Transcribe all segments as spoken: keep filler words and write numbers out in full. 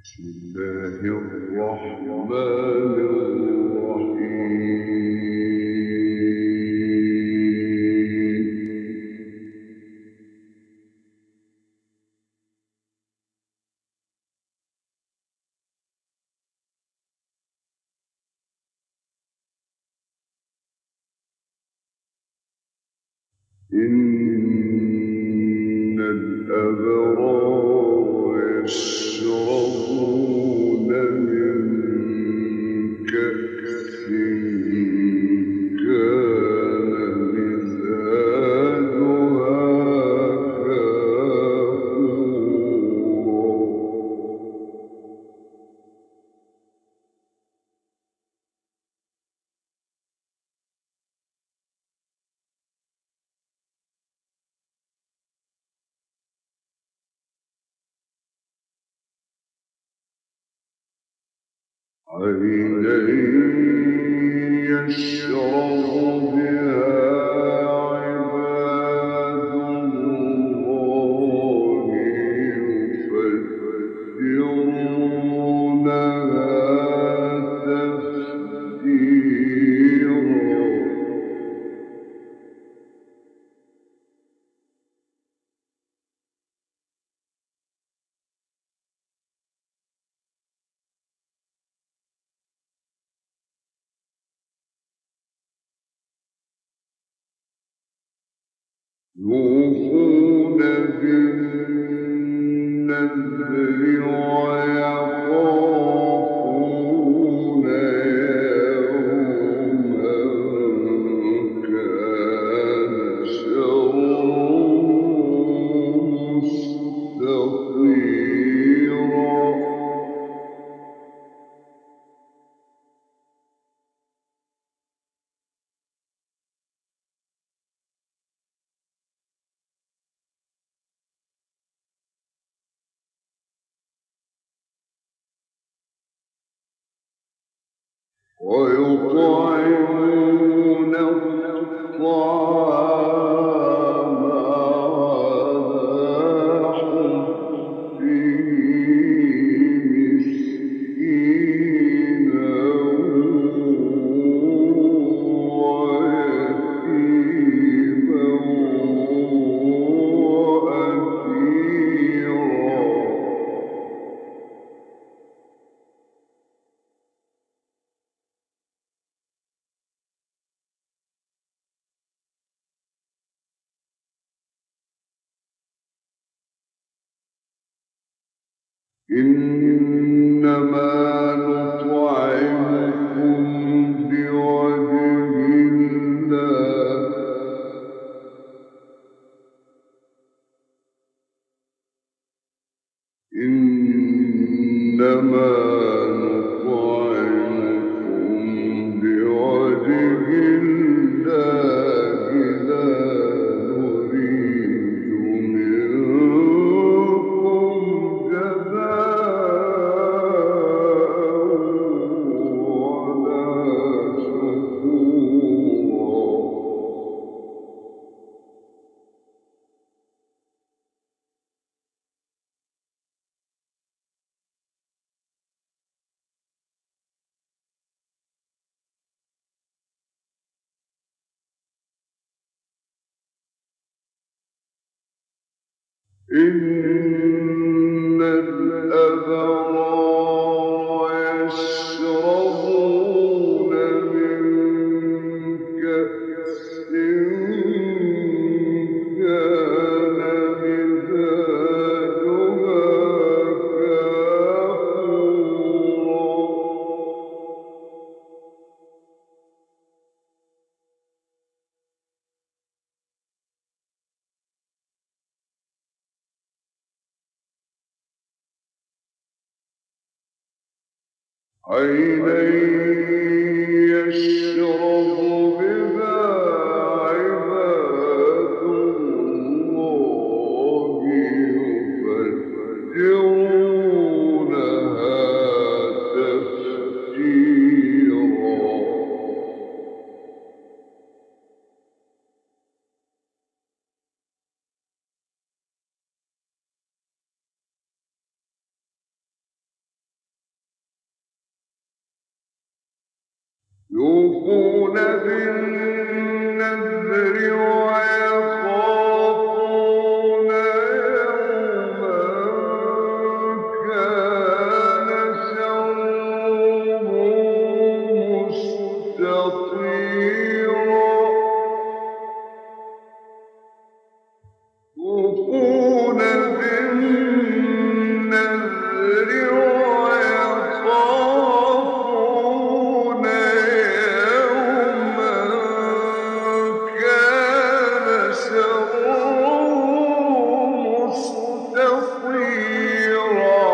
بسم الله الرحمن الرحيم. إن الأبرار يشربون من كأس كان مزاجها كافورا. عينا يشرب بها عباد الله يفجرونها تفجيرا. يوفون بالنذر ويخافون يوما كان شره مستطيرا. ويطعمون الطعام على حبه مسكينا ويتيما وأسيرا. إنما نطعمكم لوجه الله إنما نطعمكم لوجه الله لا نريد منكم جزاء ولا شكورا. إن الأبرار يشربون من كأس كان مزاجها كافورا. عينا يشرب بها عباد الله يفجرونها تفجيرا. يوفون بالنذر ويخافون يوما كان شره مستطيرا يوفون بالنذر ويخافون يوما كان شره مستطيرا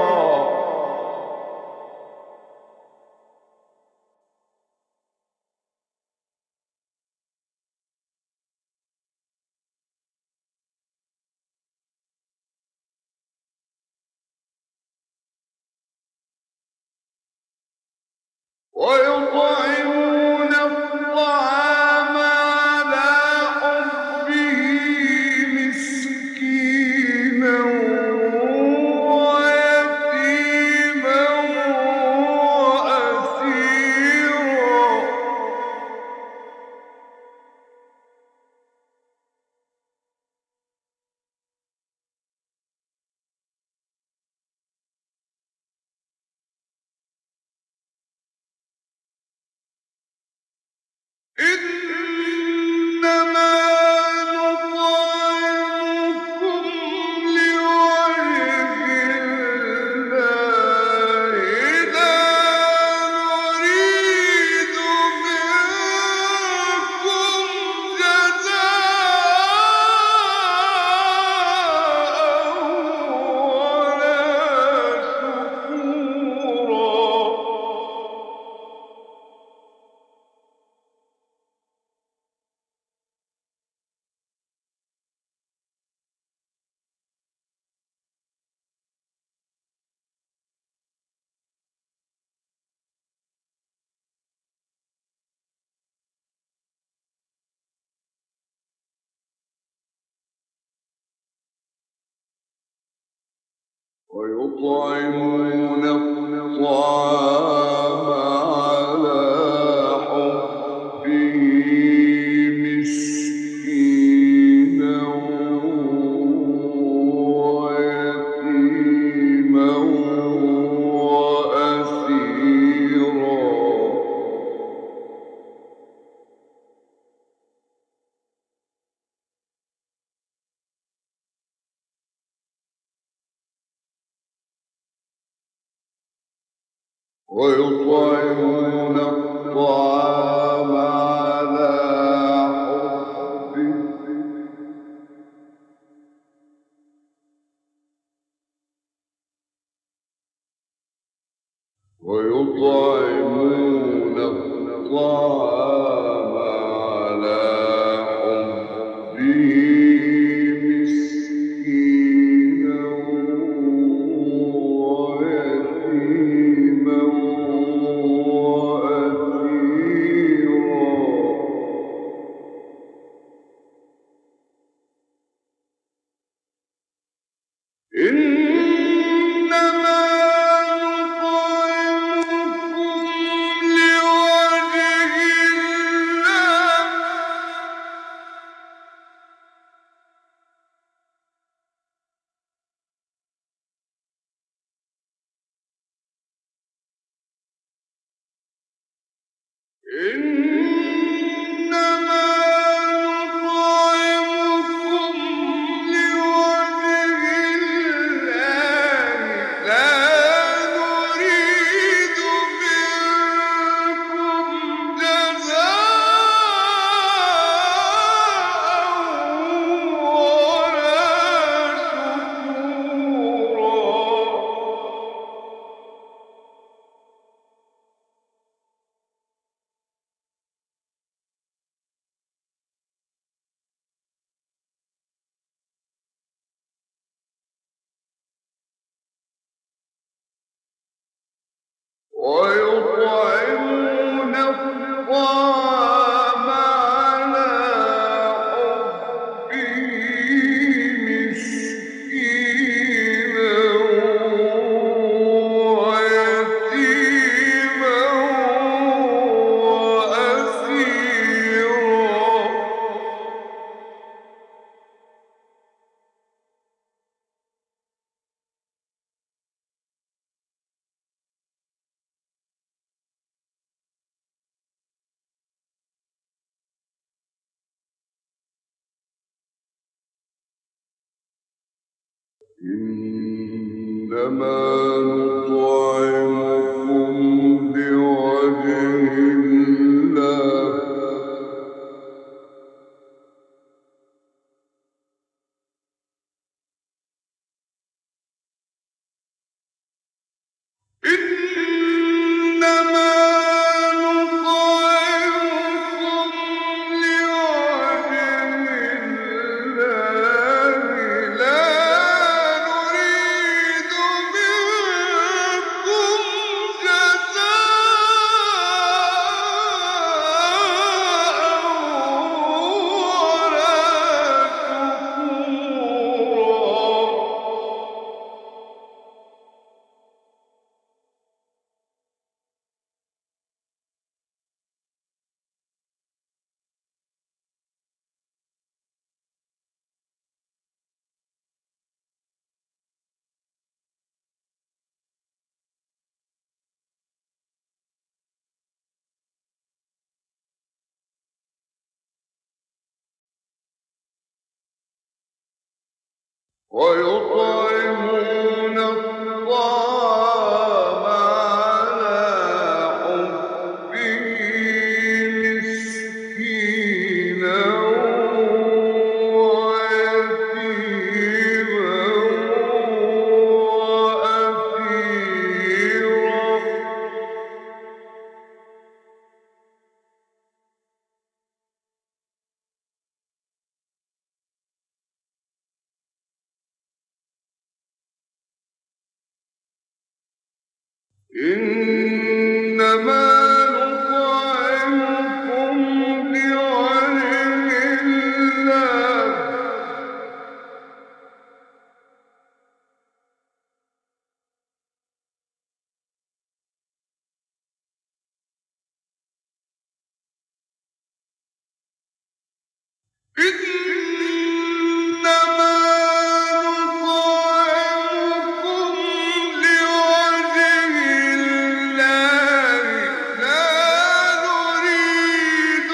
ويطعمون الطعام على حبه مسكينا ويتيما وأسيرا إنما نطعمكم لوجه الله لا نريد منكم جزاء ولا شكورا ويطعمون الطعام على حبه مسكينا ويتيما وأسيرا ويطعمون الطعام على حبه ويطعمون الطعام على حبه مسكينا ويتيما وأسيرا إنما نطعمكم لوجه الله إنما نطعمكم لوجه الله لا نريد منكم جزاء ويطعمون الطعام على حبه مسكينا ويتيما إنما نطعمكم لوجه الله إنما نطعمكم لوجه الله لا نريد منكم جزاء ولا شكورا ويطعمون الطعام على حبه مسكينا ويتيما وأسيرا إنما نطعمكم لوجه الله إنما نطعمكم لوجه الله لا نريد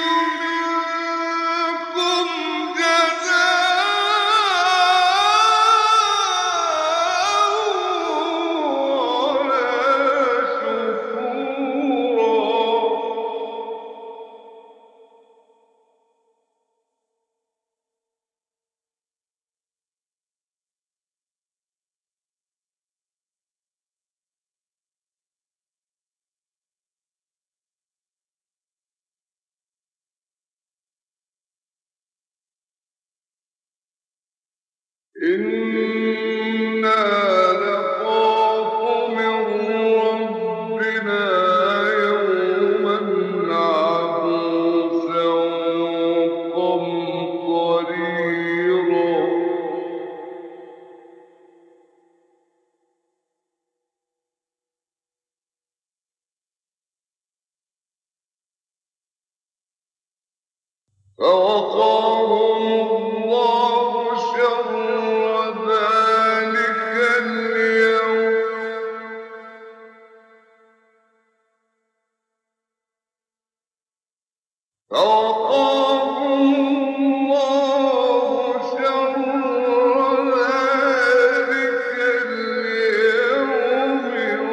منكم جزاء ولا شكورا إنا نخاف من ربنا يوما عبوسا قمطريرا فوقاهم الله شر ذلك اليوم فوقاهم الله شر ذلك اليوم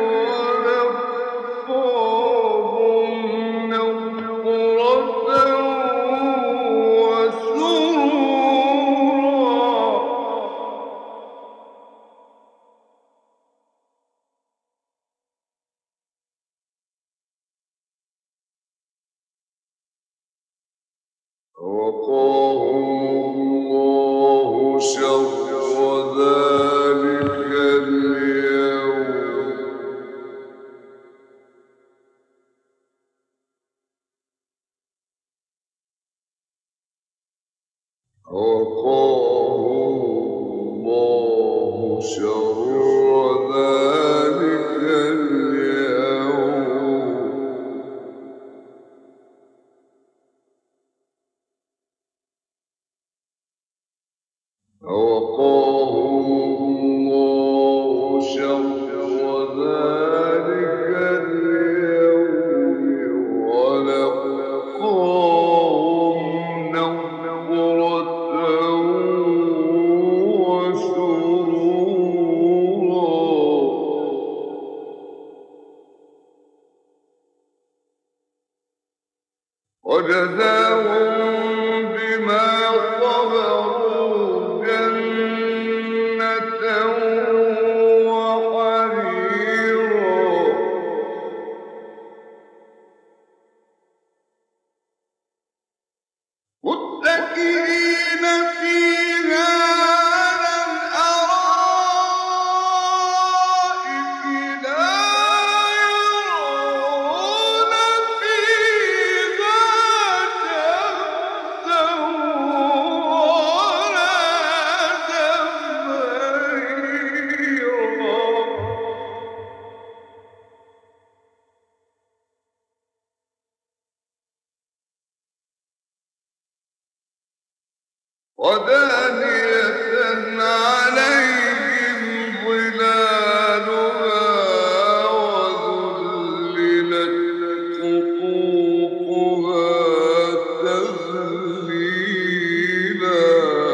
ولقاهم نضرة وقاهم الله شر ذلك اليوم وقاهم الله شر ذلك اليوم وقاهم وجزاهم بما صبروا جنة وحريرا متكئين فيها على الأرائك لا يرون فيها شمسا ولا زمهريرا ودانية عليهم ظلالها وذللت قطوفها تذليلا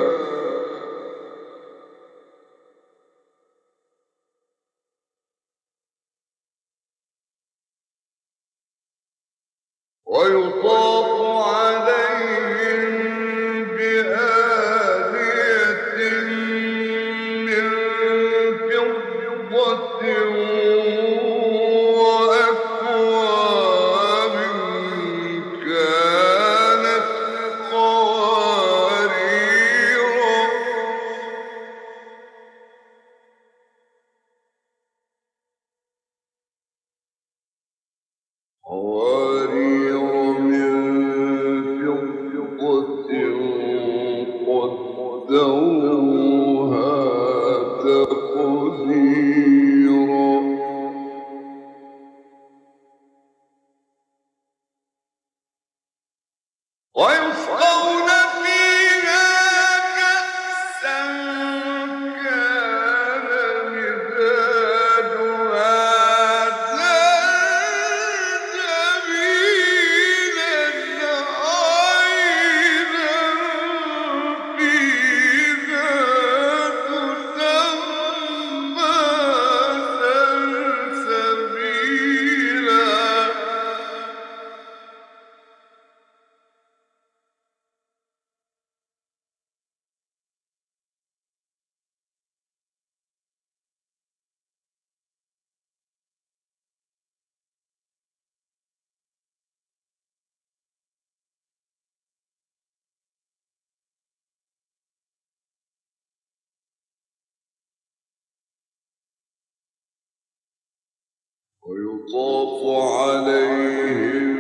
ويطاف عليهم بآنية من فضة وأكواب كانت قواريرا قوارير من فضة قدروها تقديرا ويسقون فيها كأسا كان مزاجها زنجبيلا عينا فيها تسمى سلسبيلا ويطاف عليهم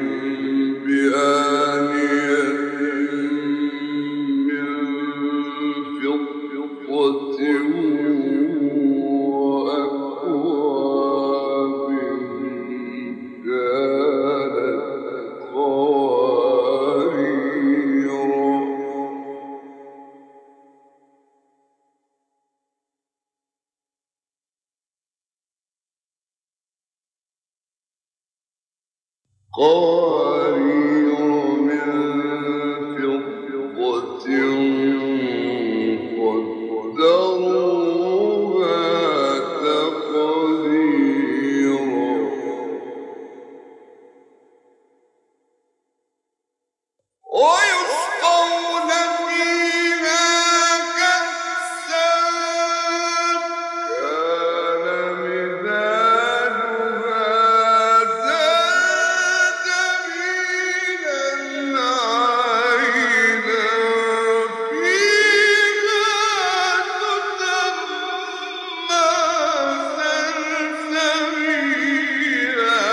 بآنية من فضة وأكواب كانت قواريرا قوارير من فضة قدروها تقديرا ويسقون فيها كأسا كان مزاجها زنجبيلا عينا فيها تسمى سلسبيلا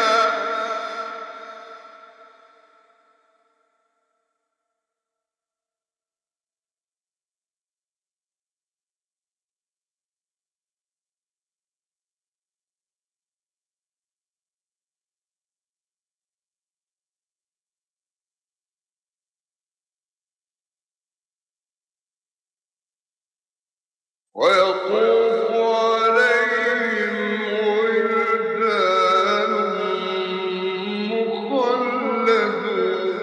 ويطوف عليهم ولدان مخلدون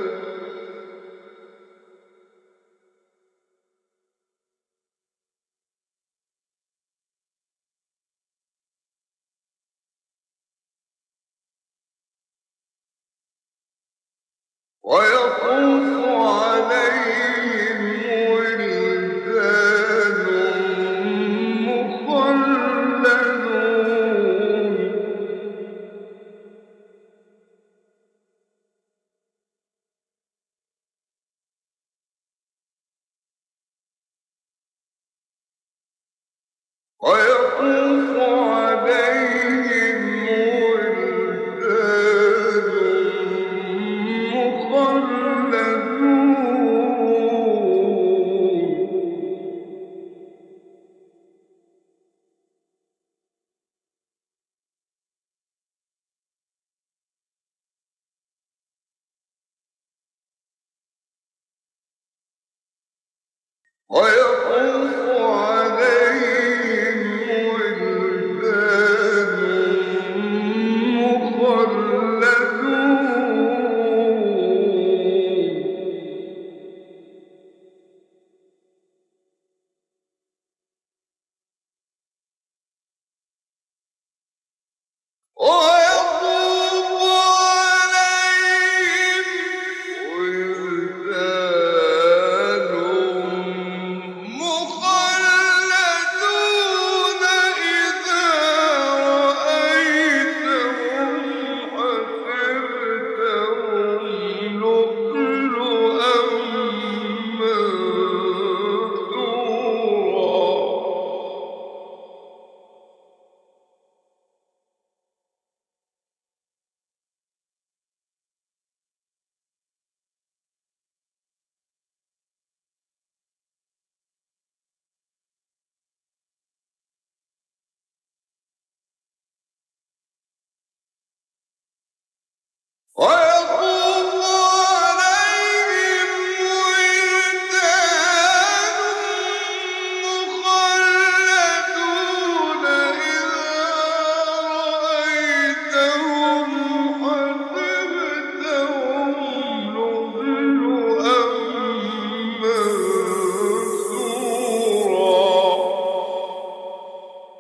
ويطوف عليهم ولدان مخلدون ويطوف عليهم ولدان مخلدون ويطوف عليهم ولدان مخلدون ويطوف عليهم ولدان مخلدون إذا رأيتهم حسبتهم لؤلؤا منثورا ويطوف عليهم ولدان مخلدون إذا رأيتهم حسبتهم لؤلؤا منثورا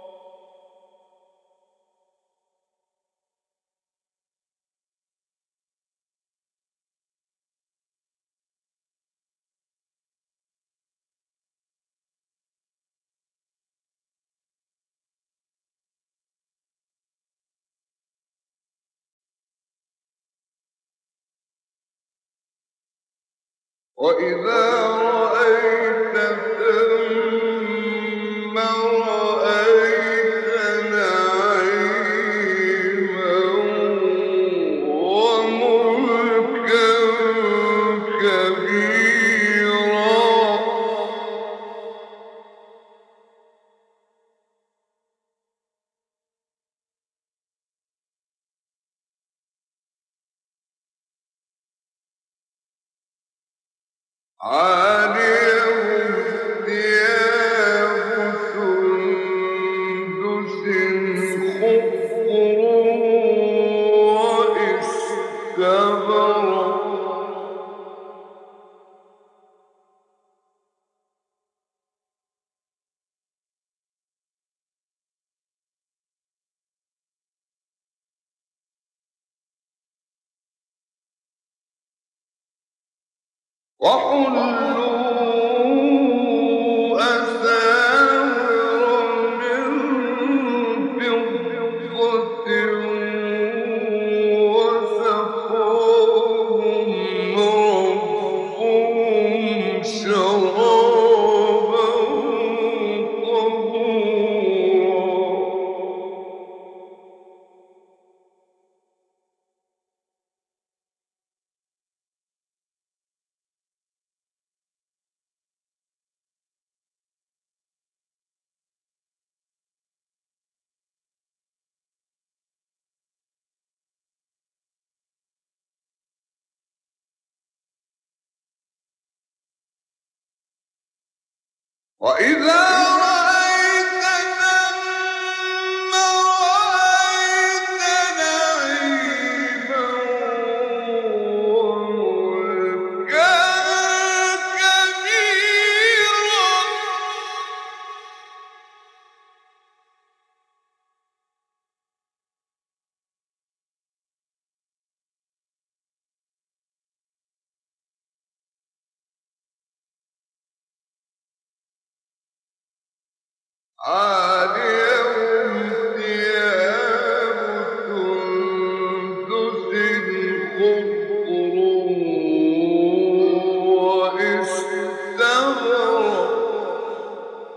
وإذا رأيت ثم رأيت نعيما وملكا كبيرا عاليهم ثياب سندس خضر واستبرق وحلوا أساور من فضة وسقاهم ربهم شرابا طهورا وإذا عاليهم ثياب سندس خضر واستبرق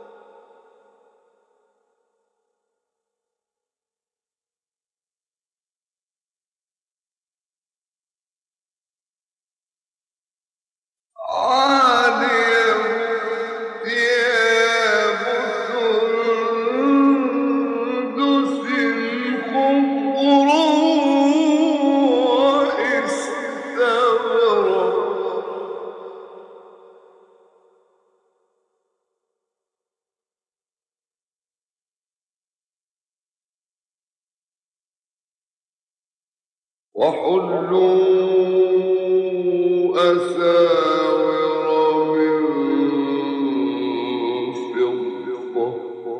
عاليهم ثياب سندس خضر واستبرق وحلوا أساور من فضة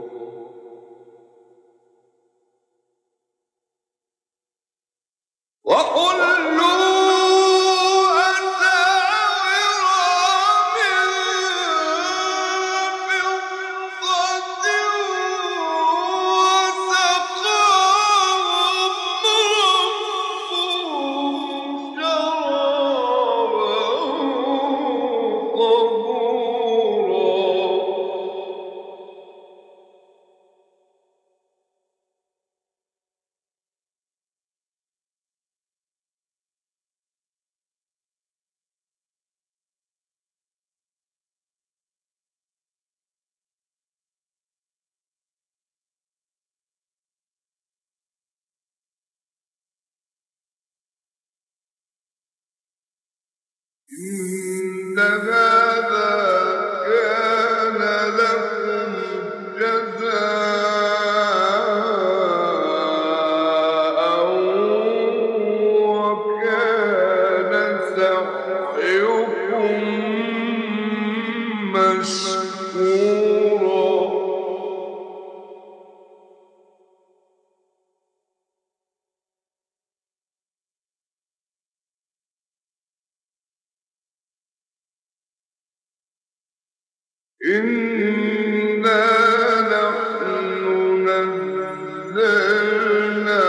وحلوا أساور من فضة وسقاهم ربهم إن هذا كان لكم جزاء وكان سعيكم مشكورا إنا نحن نزلنا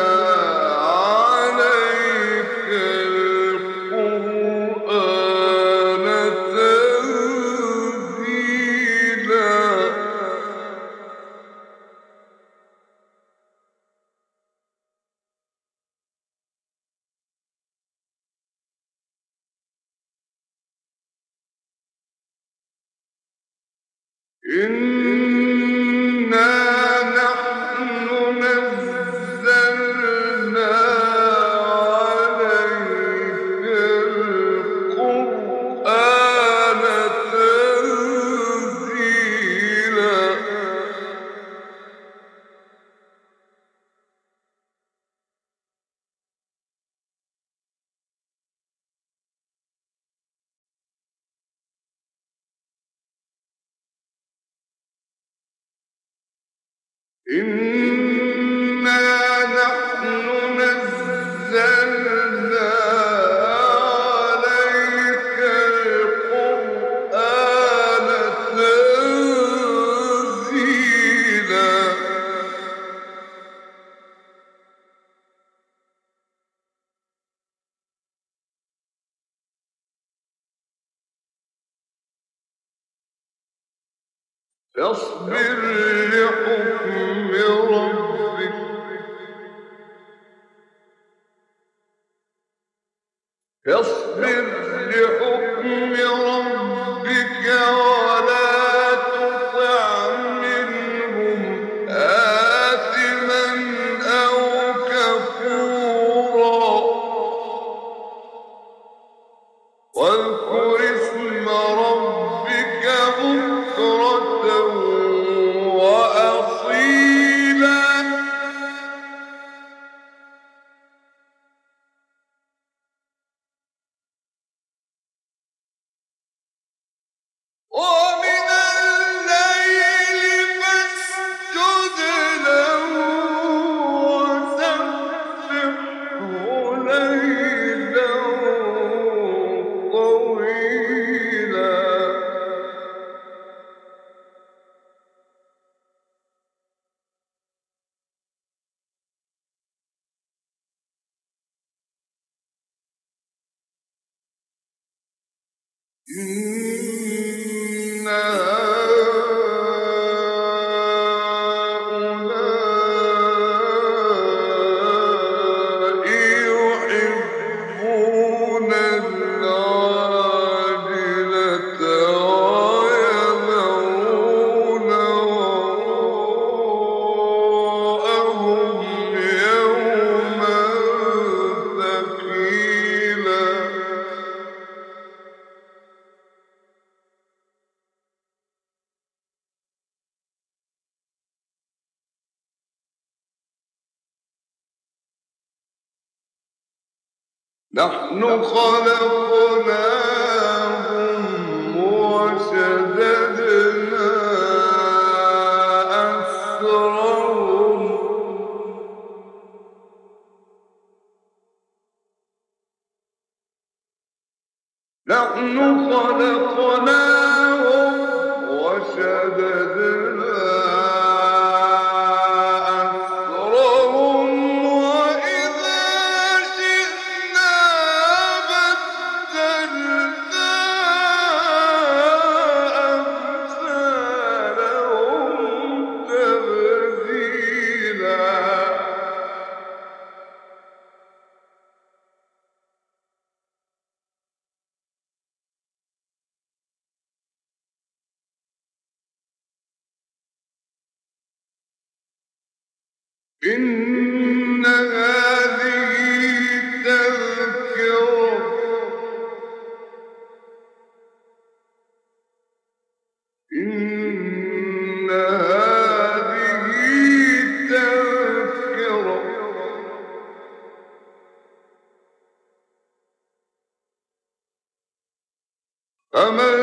عليك القرآن تنزيلا إنا نحن نزلنا عليك القرآن تنزيلا إنا نحن نزلنا عليك القرآن تنزيلا فاصبر لحكم ربك فاصبر لحكم ربك ولا تطع منهم آثما أو كفورا واذكر اسم ربك بكرة وأصيلا إن هؤلاء يحبون العاجلة ويذرون وراءهم يوما ثقيلا. نحن خلقناهم وشددنا أسرهم نحن خلقناهم وشددنا أسرهم وإذا شئنا بدلنا أمثالهم تبديلا. إن هذه تذكرة إن هذه تذكرة فمن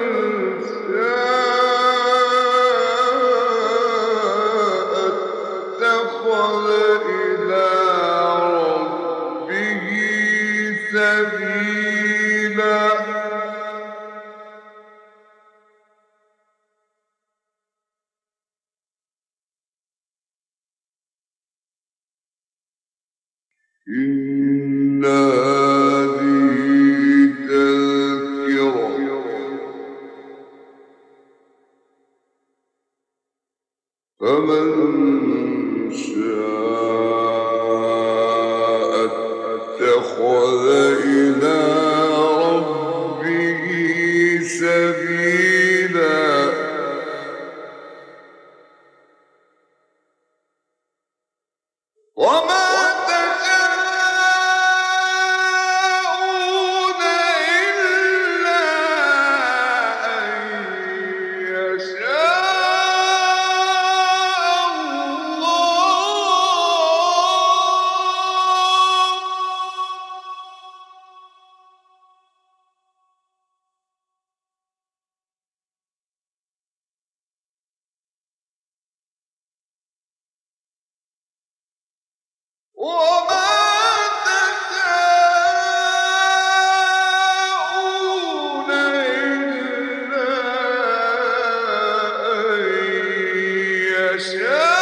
شاء اتخذ إلى ربه سبيلا. إن هذه تذكرة فمن شاء اتخذ إلى ربه سبيلا. وما تشاءون إلا أن يشاء وما تشاءون إلا أن يشاء